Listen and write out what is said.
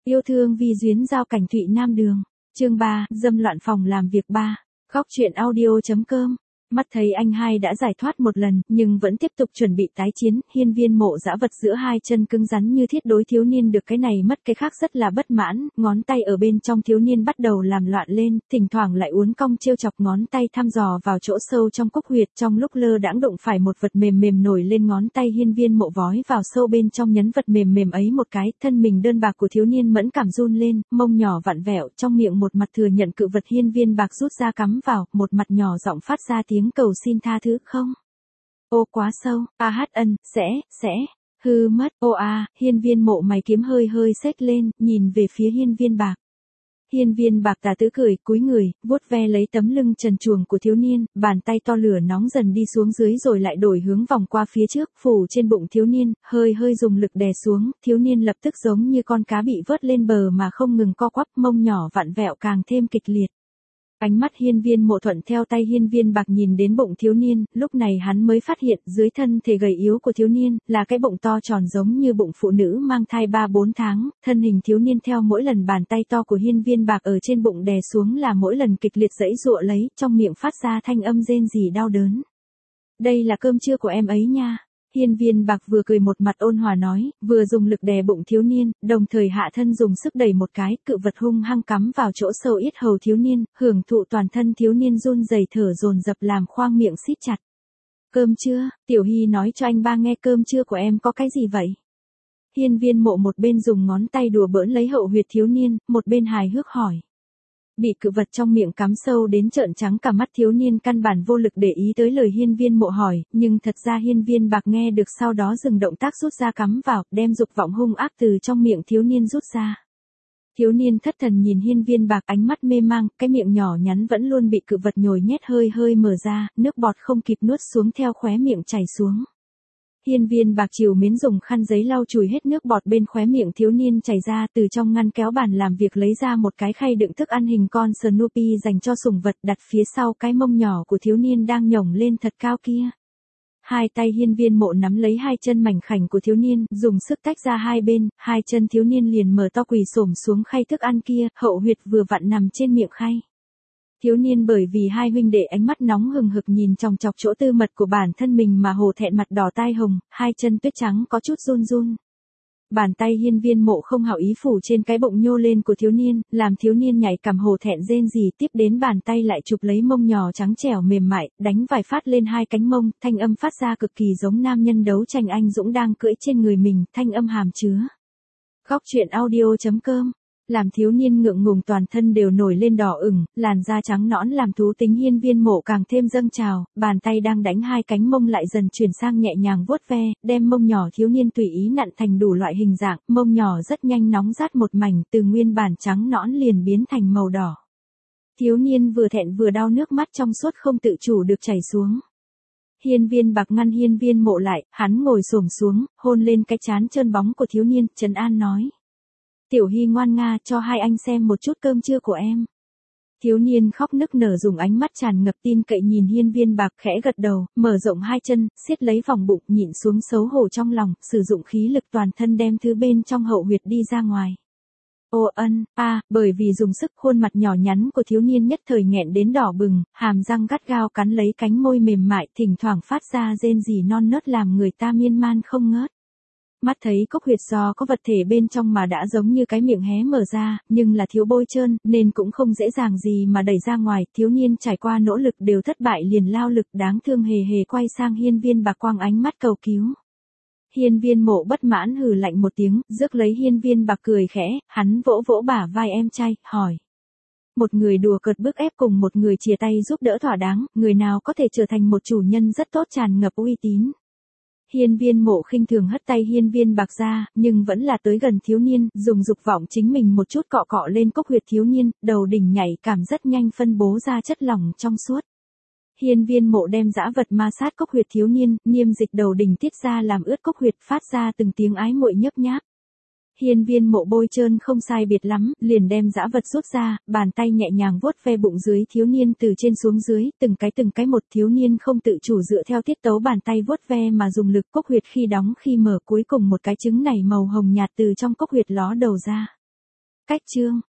Yêu thương vi duyên giao cảnh Thụy Nam Đường. Chương 3, dâm loạn phòng làm việc 3. Góc truyện audio.com. Mắt thấy anh hai đã giải thoát một lần, nhưng vẫn tiếp tục chuẩn bị tái chiến, hiên viên mộ dã vật giữa hai chân cứng rắn như thiết đối thiếu niên được cái này mất cái khác rất là bất mãn, ngón tay ở bên trong thiếu niên bắt đầu làm loạn lên, thỉnh thoảng lại uốn cong trêu chọc ngón tay thăm dò vào chỗ sâu trong cốc huyệt, trong lúc lơ đãng đụng phải một vật mềm mềm nổi lên ngón tay hiên viên mộ vói vào sâu bên trong nhấn vật mềm mềm ấy một cái, thân mình đơn bạc của thiếu niên mẫn cảm run lên, mông nhỏ vặn vẹo, trong miệng một mặt thừa nhận cự vật hiên viên bạc rút ra cắm vào, một mặt nhỏ giọng phát ra tiếng cầu xin tha thứ không. Ô quá sâu, sẽ, hư mất, ô hiên viên mộ mày kiếm hơi hơi xếch lên, nhìn về phía hiên viên bạc. Hiên viên bạc tà tứ cười, cúi người, vuốt ve lấy tấm lưng trần truồng của thiếu niên, bàn tay to lửa nóng dần đi xuống dưới rồi lại đổi hướng vòng qua phía trước, phủ trên bụng thiếu niên, hơi hơi dùng lực đè xuống, thiếu niên lập tức giống như con cá bị vớt lên bờ mà không ngừng co quắp, mông nhỏ vặn vẹo càng thêm kịch liệt. Ánh mắt hiên viên mộ thuận theo tay hiên viên bạc nhìn đến bụng thiếu niên, lúc này hắn mới phát hiện dưới thân thể gầy yếu của thiếu niên, là cái bụng to tròn giống như bụng phụ nữ mang thai 3-4 tháng, thân hình thiếu niên theo mỗi lần bàn tay to của hiên viên bạc ở trên bụng đè xuống là mỗi lần kịch liệt giãy giụa lấy, trong miệng phát ra thanh âm rên rỉ đau đớn. Đây là cơm trưa của em ấy nha. Hiên viên bạc vừa cười một mặt ôn hòa nói, vừa dùng lực đè bụng thiếu niên, đồng thời hạ thân dùng sức đẩy một cái, cự vật hung hăng cắm vào chỗ sâu yết hầu thiếu niên, hưởng thụ toàn thân thiếu niên run rẩy thở dồn dập làm khoang miệng siết chặt. Cơm trưa, Tiểu Hy nói cho anh ba nghe cơm trưa của em có cái gì vậy? Hiên viên mộ một bên dùng ngón tay đùa bỡn lấy hậu huyệt thiếu niên, một bên hài hước hỏi. Bị cự vật trong miệng cắm sâu đến trợn trắng cả mắt thiếu niên căn bản vô lực để ý tới lời hiên viên mộ hỏi, nhưng thật ra hiên viên bạc nghe được sau đó dừng động tác rút ra cắm vào, đem dục vọng hung ác từ trong miệng thiếu niên rút ra. Thiếu niên thất thần nhìn hiên viên bạc ánh mắt mê mang, cái miệng nhỏ nhắn vẫn luôn bị cự vật nhồi nhét hơi hơi mở ra, nước bọt không kịp nuốt xuống theo khóe miệng chảy xuống. Hiên viên bạc chiều mến dùng khăn giấy lau chùi hết nước bọt bên khóe miệng thiếu niên chảy ra, từ trong ngăn kéo bàn làm việc lấy ra một cái khay đựng thức ăn hình con Snoopy dành cho sủng vật đặt phía sau cái mông nhỏ của thiếu niên đang nhổng lên thật cao kia. Hai tay hiên viên mộ nắm lấy hai chân mảnh khảnh của thiếu niên, dùng sức tách ra hai bên, hai chân thiếu niên liền mở to quỳ xổm xuống khay thức ăn kia, hậu huyệt vừa vặn nằm trên miệng khay. Thiếu niên bởi vì hai huynh đệ ánh mắt nóng hừng hực nhìn chòng chọc chỗ tư mật của bản thân mình mà hồ thẹn mặt đỏ tai hồng, hai chân tuyết trắng có chút run run. Bàn tay hiên viên mộ không hảo ý phủ trên cái bụng nhô lên của thiếu niên, làm thiếu niên nhảy cằm hồ thẹn rên rỉ, tiếp đến bàn tay lại chụp lấy mông nhỏ trắng trẻo mềm mại, đánh vài phát lên hai cánh mông, thanh âm phát ra cực kỳ giống nam nhân đấu tranh anh dũng đang cưỡi trên người mình, thanh âm hàm chứa. Góc truyện audio.com. Làm thiếu niên ngượng ngùng toàn thân đều nổi lên đỏ ửng, làn da trắng nõn làm thú tính hiên viên mộ càng thêm dâng trào, bàn tay đang đánh hai cánh mông lại dần chuyển sang nhẹ nhàng vuốt ve, đem mông nhỏ thiếu niên tùy ý nặn thành đủ loại hình dạng, mông nhỏ rất nhanh nóng rát một mảnh, từ nguyên bản trắng nõn liền biến thành màu đỏ. Thiếu niên vừa thẹn vừa đau, nước mắt trong suốt không tự chủ được chảy xuống. Hiên viên bạc ngăn hiên viên mộ lại, hắn ngồi xổm xuống, hôn lên cái trán trơn bóng của thiếu niên, trấn an nói. Tiểu Hy ngoan nga, cho hai anh xem một chút cơm trưa của em. Thiếu niên khóc nức nở dùng ánh mắt tràn ngập tin cậy nhìn hiên viên bạc, khẽ gật đầu, mở rộng hai chân, siết lấy vòng bụng, nhịn xuống xấu hổ trong lòng, sử dụng khí lực toàn thân đem thứ bên trong hậu huyệt đi ra ngoài. Bởi vì dùng sức, khuôn mặt nhỏ nhắn của thiếu niên nhất thời nghẹn đến đỏ bừng, hàm răng gắt gao cắn lấy cánh môi mềm mại, thỉnh thoảng phát ra rên rỉ non nớt làm người ta miên man không ngớt. Mắt thấy cốc huyệt do có vật thể bên trong mà đã giống như cái miệng hé mở ra, nhưng là thiếu bôi trơn, nên cũng không dễ dàng gì mà đẩy ra ngoài, thiếu niên trải qua nỗ lực đều thất bại liền lao lực đáng thương hề hề quay sang hiên viên bạc quang ánh mắt cầu cứu. Hiên viên mộ bất mãn hừ lạnh một tiếng, rước lấy hiên viên bạc cười khẽ, hắn vỗ vỗ bả vai em trai, hỏi. Một người đùa cợt bức ép cùng một người chia tay giúp đỡ thỏa đáng, người nào có thể trở thành một chủ nhân rất tốt tràn ngập uy tín. Hiên viên mộ khinh thường hất tay hiên viên bạc ra, nhưng vẫn là tới gần thiếu niên, dùng dục vọng chính mình một chút cọ cọ lên cốc huyệt thiếu niên, đầu đỉnh nhảy cảm rất nhanh phân bố ra chất lỏng trong suốt. Hiên viên mộ đem dã vật ma sát cốc huyệt thiếu niên, niêm dịch đầu đỉnh tiết ra làm ướt cốc huyệt phát ra từng tiếng ái muội nhấp nháp. Hiên viên mộ bôi trơn không sai biệt lắm, liền đem dã vật rút ra, bàn tay nhẹ nhàng vuốt ve bụng dưới thiếu niên từ trên xuống dưới, từng cái một, thiếu niên không tự chủ dựa theo tiết tấu bàn tay vuốt ve mà dùng lực, cốc huyệt khi đóng khi mở, cuối cùng một cái trứng nảy màu hồng nhạt từ trong cốc huyệt ló đầu ra. Cách chương